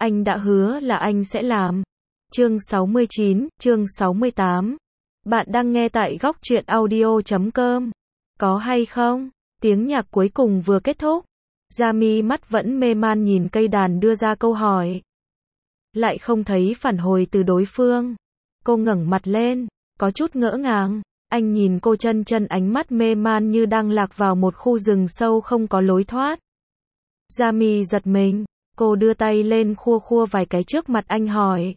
Anh đã hứa là anh sẽ làm. Chương 69, chương 68. Bạn đang nghe tại góc truyện audio.com. Có hay không? Tiếng nhạc cuối cùng vừa kết thúc. Yami mắt vẫn mê man nhìn cây đàn đưa ra câu hỏi. Lại không thấy phản hồi từ đối phương. Cô ngẩng mặt lên, có chút ngỡ ngàng. Anh nhìn cô chân ánh mắt mê man như đang lạc vào một khu rừng sâu không có lối thoát. Yami giật mình, cô đưa tay lên khua vài cái trước mặt anh hỏi.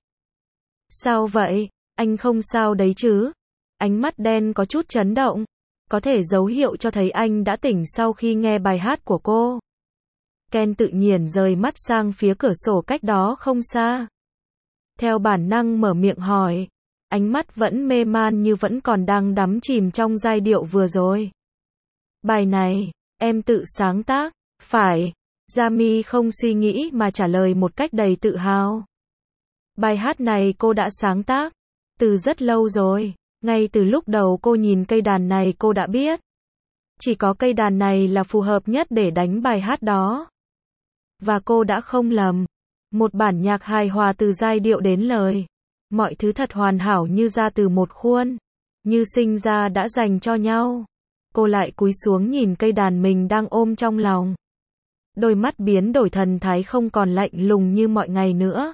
Sao vậy? Anh không sao đấy chứ? Ánh mắt đen có chút chấn động, có thể dấu hiệu cho thấy anh đã tỉnh sau khi nghe bài hát của cô. Ken tự nhiên rời mắt sang phía cửa sổ cách đó không xa. Theo bản năng mở miệng hỏi, ánh mắt vẫn mê man như vẫn còn đang đắm chìm trong giai điệu vừa rồi. Bài này, em tự sáng tác, phải? Yami không suy nghĩ mà trả lời một cách đầy tự hào. Bài hát này cô đã sáng tác từ rất lâu rồi, ngay từ lúc đầu cô nhìn cây đàn này cô đã biết. Chỉ có cây đàn này là phù hợp nhất để đánh bài hát đó. Và cô đã không lầm. Một bản nhạc hài hòa từ giai điệu đến lời. Mọi thứ thật hoàn hảo như ra từ một khuôn. Như sinh ra đã dành cho nhau. Cô lại cúi xuống nhìn cây đàn mình đang ôm trong lòng. Đôi mắt biến đổi thần thái không còn lạnh lùng như mọi ngày nữa.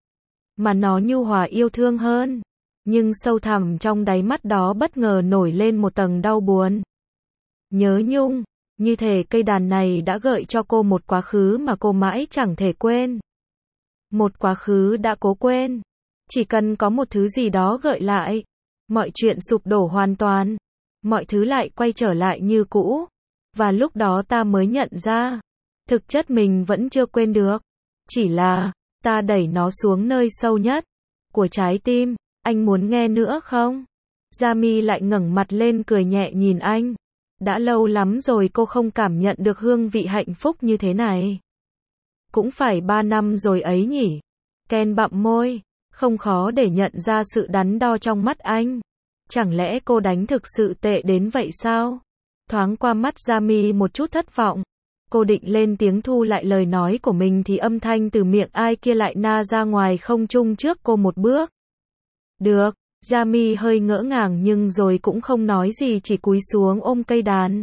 Mà nó nhu hòa yêu thương hơn. Nhưng sâu thẳm trong đáy mắt đó bất ngờ nổi lên một tầng đau buồn. Nhớ nhung, như thể cây đàn này đã gợi cho cô một quá khứ mà cô mãi chẳng thể quên. Một quá khứ đã cố quên. Chỉ cần có một thứ gì đó gợi lại, mọi chuyện sụp đổ hoàn toàn. Mọi thứ lại quay trở lại như cũ. Và lúc đó ta mới nhận ra, thực chất mình vẫn chưa quên được. Chỉ là, ta đẩy nó xuống nơi sâu nhất của trái tim. Anh muốn nghe nữa không? Yami lại ngẩng mặt lên cười nhẹ nhìn anh. Đã lâu lắm rồi cô không cảm nhận được hương vị hạnh phúc như thế này. Cũng phải 3 năm rồi ấy nhỉ? Ken bặm môi, không khó để nhận ra sự đắn đo trong mắt anh. Chẳng lẽ cô đánh thực sự tệ đến vậy sao? Thoáng qua mắt Yami một chút thất vọng. Cô định lên tiếng thu lại lời nói của mình thì âm thanh từ miệng ai kia lại na ra ngoài không trung trước cô một bước. Được, Yami hơi ngỡ ngàng nhưng rồi cũng không nói gì chỉ cúi xuống ôm cây đàn.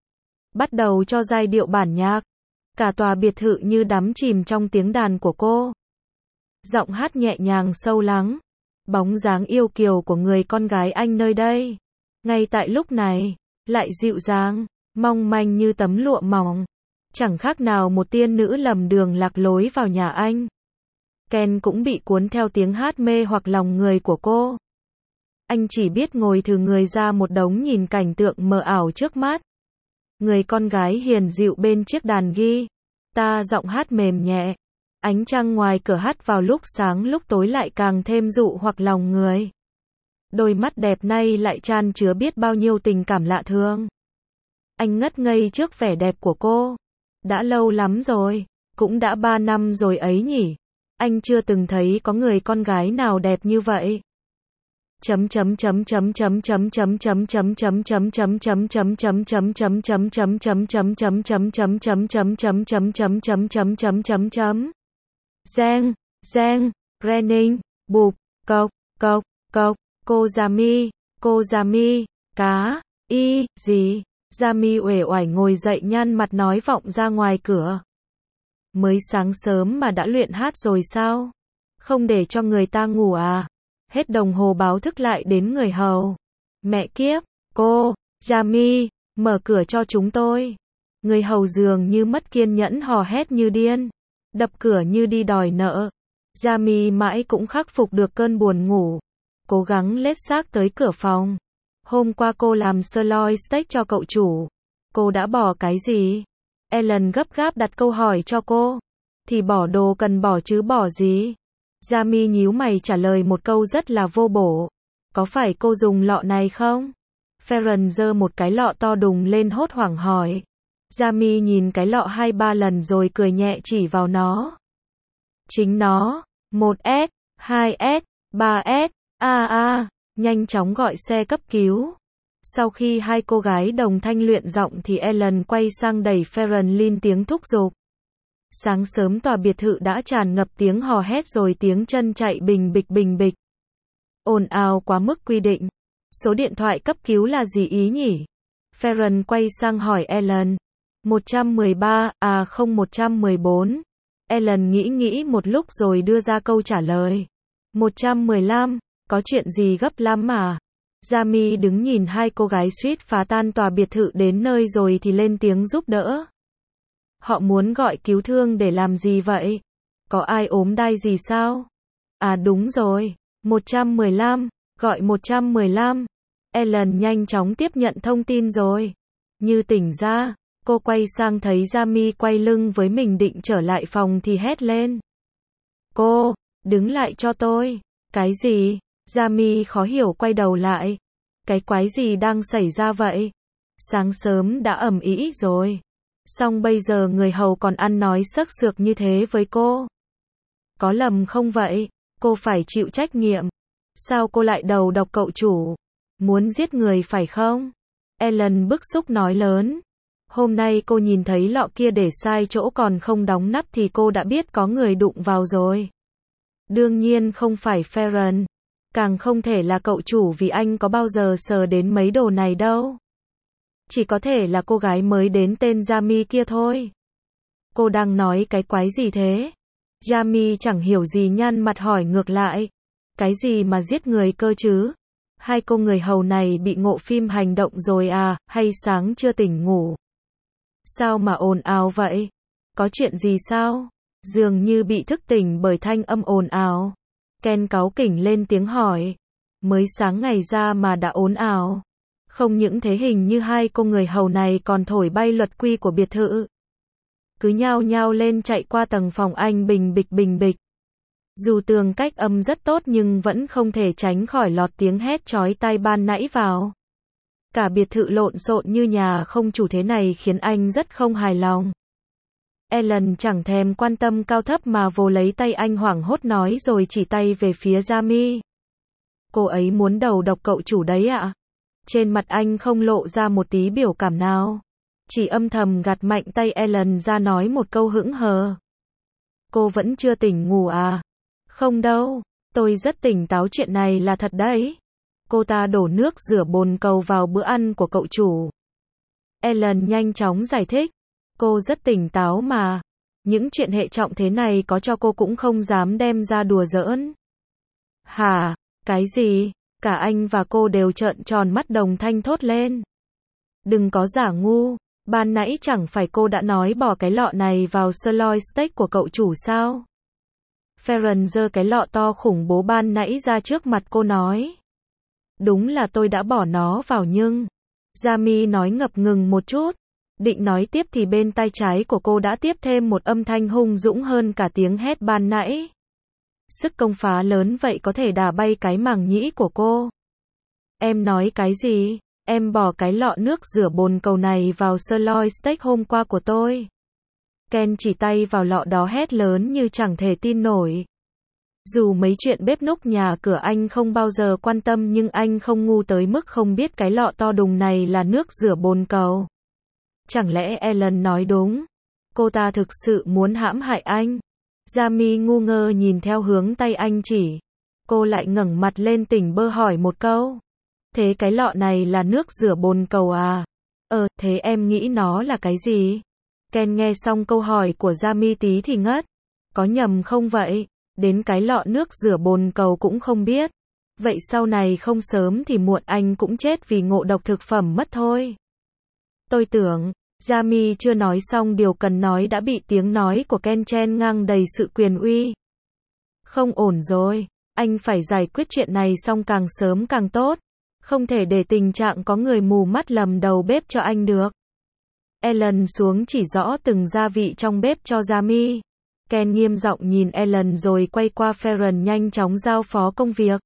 Bắt đầu cho giai điệu bản nhạc. Cả tòa biệt thự như đắm chìm trong tiếng đàn của cô. Giọng hát nhẹ nhàng sâu lắng. Bóng dáng yêu kiều của người con gái anh nơi đây. Ngay tại lúc này, lại dịu dàng, mong manh như tấm lụa mỏng. Chẳng khác nào một tiên nữ lầm đường lạc lối vào nhà anh. Ken cũng bị cuốn theo tiếng hát mê hoặc lòng người của cô. Anh chỉ biết ngồi thừ người ra một đống nhìn cảnh tượng mờ ảo trước mắt. Người con gái hiền dịu bên chiếc đàn guitar, giọng hát mềm nhẹ. Ánh trăng ngoài cửa hắt vào lúc sáng lúc tối lại càng thêm dụ hoặc lòng người. Đôi mắt đẹp nay lại chan chứa biết bao nhiêu tình cảm lạ thường. Anh ngất ngây trước vẻ đẹp của cô. Đã lâu lắm rồi, cũng đã 3 năm rồi ấy nhỉ. Anh chưa từng thấy có người con gái nào đẹp như vậy. Giang, Renning, bụp, cộc, cô Yami, cá, gì? Yami uể oải ngồi dậy nhăn mặt nói vọng ra ngoài cửa. Mới sáng sớm mà đã luyện hát rồi sao? Không để cho người ta ngủ à? Hết đồng hồ báo thức lại đến người hầu. Mẹ kiếp, cô, Yami, mở cửa cho chúng tôi. Người hầu dường như mất kiên nhẫn hò hét như điên. Đập cửa như đi đòi nợ. Yami mãi cũng khắc phục được cơn buồn ngủ. Cố gắng lết xác tới cửa phòng. Hôm qua cô làm sirloin steak cho cậu chủ. Cô đã bỏ cái gì? Ellen gấp gáp đặt câu hỏi cho cô. Thì bỏ đồ cần bỏ chứ bỏ gì? Yami nhíu mày trả lời một câu rất là vô bổ. Có phải cô dùng lọ này không? Ferran giơ một cái lọ to đùng lên hốt hoảng hỏi. Yami nhìn cái lọ 2-3 lần rồi cười nhẹ chỉ vào nó. Chính nó. 1S, 2S, 3S, nhanh chóng gọi xe cấp cứu. Sau khi hai cô gái đồng thanh luyện giọng thì Ellen quay sang đẩy Ferran lên tiếng thúc giục. Sáng sớm tòa biệt thự đã tràn ngập tiếng hò hét rồi tiếng chân chạy bình bịch bình bịch. Ồn ào quá mức quy định. Số điện thoại cấp cứu là gì ý nhỉ? Ferran quay sang hỏi Ellen. 113, không 114. Ellen nghĩ một lúc rồi đưa ra câu trả lời. 115, có chuyện gì gấp lắm mà? Jamie đứng nhìn hai cô gái suýt phá tan tòa biệt thự đến nơi rồi thì lên tiếng giúp đỡ. Họ muốn gọi cứu thương để làm gì vậy? Có ai ốm đau gì sao? À đúng rồi, 115, gọi 115. Ellen nhanh chóng tiếp nhận thông tin rồi. Như tỉnh ra, cô quay sang thấy Jamie quay lưng với mình định trở lại phòng thì hét lên. Cô, đứng lại cho tôi. Cái gì? Jamie khó hiểu quay đầu lại. Cái quái gì đang xảy ra vậy? Sáng sớm đã ầm ĩ rồi. Xong bây giờ người hầu còn ăn nói xức xược như thế với cô. Có lầm không vậy? Cô phải chịu trách nhiệm. Sao cô lại đầu độc cậu chủ? Muốn giết người phải không? Ellen bức xúc nói lớn. Hôm nay cô nhìn thấy lọ kia để sai chỗ còn không đóng nắp thì cô đã biết có người đụng vào rồi. Đương nhiên không phải Ferran. Càng không thể là cậu chủ vì anh có bao giờ sờ đến mấy đồ này đâu. Chỉ có thể là cô gái mới đến tên Jamie kia thôi. Cô đang nói cái quái gì thế? Jamie chẳng hiểu gì nhăn mặt hỏi ngược lại. Cái gì mà giết người cơ chứ? Hai cô người hầu này bị ngộ phim hành động rồi à, hay sáng chưa tỉnh ngủ? Sao mà ồn ào vậy? Có chuyện gì sao? Dường như bị thức tỉnh bởi thanh âm ồn ào. Ken cáu kỉnh lên tiếng hỏi. Mới sáng ngày ra mà đã ồn ào. Không những thế hình như hai cô người hầu này còn thổi bay luật quy của biệt thự. Cứ nhao nhao lên chạy qua tầng phòng anh bình bịch bình bịch. Dù tường cách âm rất tốt nhưng vẫn không thể tránh khỏi lọt tiếng hét chói tai ban nãy vào. Cả biệt thự lộn xộn như nhà không chủ thế này khiến anh rất không hài lòng. Ellen chẳng thèm quan tâm cao thấp mà vồ lấy tay anh hoảng hốt nói rồi chỉ tay về phía Jamie. Cô ấy muốn đầu độc cậu chủ đấy ạ. Trên mặt anh không lộ ra một tí biểu cảm nào. Chỉ âm thầm gạt mạnh tay Ellen ra nói một câu hững hờ. Cô vẫn chưa tỉnh ngủ à? Không đâu, tôi rất tỉnh táo chuyện này là thật đấy. Cô ta đổ nước rửa bồn cầu vào bữa ăn của cậu chủ. Ellen nhanh chóng giải thích. Cô rất tỉnh táo mà. Những chuyện hệ trọng thế này có cho cô cũng không dám đem ra đùa giỡn. Hả? Cái gì? Cả anh và cô đều trợn tròn mắt đồng thanh thốt lên. Đừng có giả ngu. Ban nãy chẳng phải cô đã nói bỏ cái lọ này vào sirloin steak của cậu chủ sao? Ferran giơ cái lọ to khủng bố ban nãy ra trước mặt cô nói. Đúng là tôi đã bỏ nó vào nhưng... Jamie nói ngập ngừng một chút. Định nói tiếp thì bên tai trái của cô đã tiếp thêm một âm thanh hung dũng hơn cả tiếng hét ban nãy. Sức công phá lớn vậy có thể đả bay cái màng nhĩ của cô. Em nói cái gì? Em bỏ cái lọ nước rửa bồn cầu này vào sirloin steak hôm qua của tôi. Ken chỉ tay vào lọ đó hét lớn như chẳng thể tin nổi. Dù mấy chuyện bếp núc nhà cửa anh không bao giờ quan tâm nhưng anh không ngu tới mức không biết cái lọ to đùng này là nước rửa bồn cầu. Chẳng lẽ Ellen nói đúng? Cô ta thực sự muốn hãm hại anh? Jamie ngu ngơ nhìn theo hướng tay anh chỉ. Cô lại ngẩng mặt lên tỉnh bơ hỏi một câu. Thế cái lọ này là nước rửa bồn cầu à? Thế em nghĩ nó là cái gì? Ken nghe xong câu hỏi của Jamie tí thì ngất. Có nhầm không vậy? Đến cái lọ nước rửa bồn cầu cũng không biết. Vậy sau này không sớm thì muộn anh cũng chết vì ngộ độc thực phẩm mất thôi. Tôi tưởng, Jamie chưa nói xong điều cần nói đã bị tiếng nói của Ken chen ngang đầy sự quyền uy. Không ổn rồi, anh phải giải quyết chuyện này xong càng sớm càng tốt. Không thể để tình trạng có người mù mắt lầm đầu bếp cho anh được. Ellen xuống chỉ rõ từng gia vị trong bếp cho Jamie. Ken nghiêm giọng nhìn Ellen rồi quay qua Ferran nhanh chóng giao phó công việc.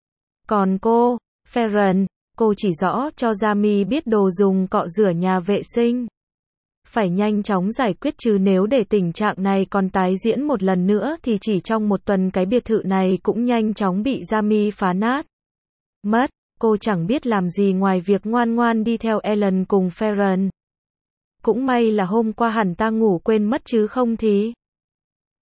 Còn cô, Ferran, cô chỉ rõ cho Jamie biết đồ dùng cọ rửa nhà vệ sinh. Phải nhanh chóng giải quyết chứ nếu để tình trạng này còn tái diễn một lần nữa thì chỉ trong một tuần cái biệt thự này cũng nhanh chóng bị Jamie phá nát. Mất, cô chẳng biết làm gì ngoài việc ngoan ngoan đi theo Ellen cùng Ferran. Cũng may là hôm qua hẳn ta ngủ quên mất chứ không thì...